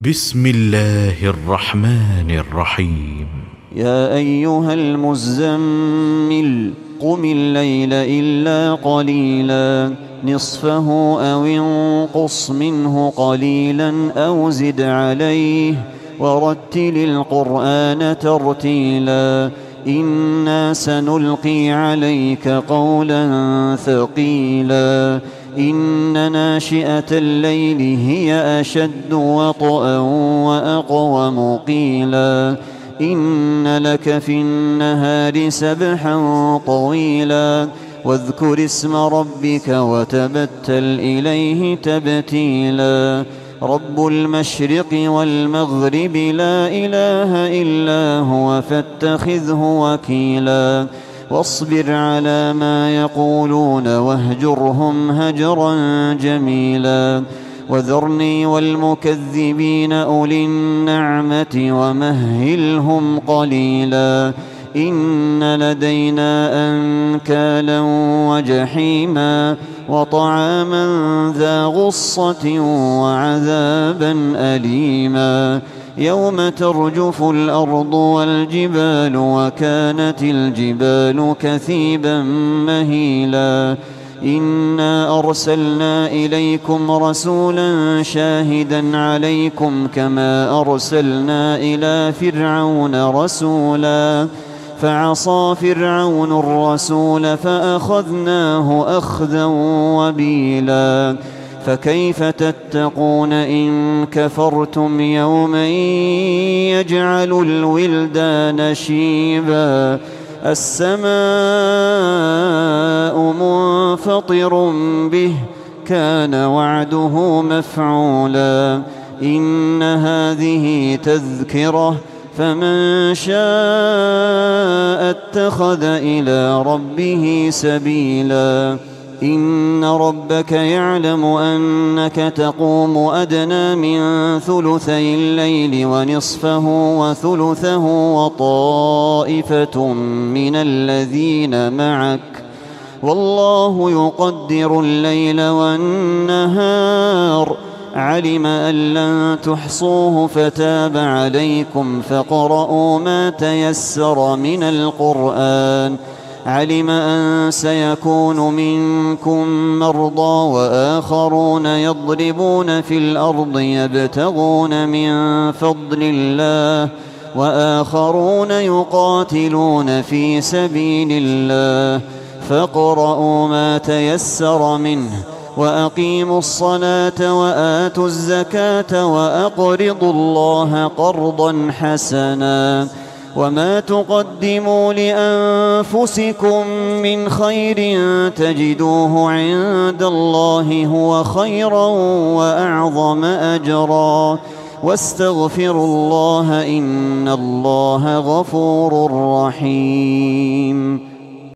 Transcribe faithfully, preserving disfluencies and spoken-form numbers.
بسم الله الرحمن الرحيم. يا أيها المزمل قم الليل إلا قليلا نصفه أو انقص منه قليلا أو زد عليه ورتل القرآن ترتيلا إنا سنلقي عليك قولا ثقيلا إن ناشئة الليل هي أشد وطئا وأقوم قيلا إن لك في النهار سبحا طويلا واذكر اسم ربك وتبتل إليه تبتيلا رب المشرق والمغرب لا إله إلا هو فاتخذه وكيلا واصبر على ما يقولون واهجرهم هجرا جميلا وذرني والمكذبين أولي النعمة ومهلهم قليلا إن لدينا أنكالا وجحيما وطعاما ذا غصة وعذابا أليما يوم ترجف الأرض والجبال وكانت الجبال كثيبا مهيلا إنا أرسلنا إليكم رسولا شاهدا عليكم كما أرسلنا إلى فرعون رسولا فعصى فرعون الرسول فأخذناه أخذا وبيلا فكيف تتقون إن كفرتم يوما يجعل الولدان شيبا السماء منفطر به كان وعده مفعولا إن هذه تذكرة فمن شاء اتخذ إلى ربه سبيلا إن ربك يعلم أنك تقوم أدنى من ثلثي الليل ونصفه وثلثه وطائفة من الذين معك والله يقدر الليل والنهار علم أن لن تحصوه فتاب عليكم فاقرؤوا ما تيسر من القرآن علم أن سيكون منكم مرضى وآخرون يضربون في الأرض يبتغون من فضل الله وآخرون يقاتلون في سبيل الله فاقرؤوا ما تيسر منه وأقيموا الصلاة وآتوا الزكاة وأقرضوا الله قرضا حسنا وما تقدموا لأنفسكم من خير تجدوه عند الله هو خيرا وأعظم أجرا واستغفروا الله إن الله غفور رحيم.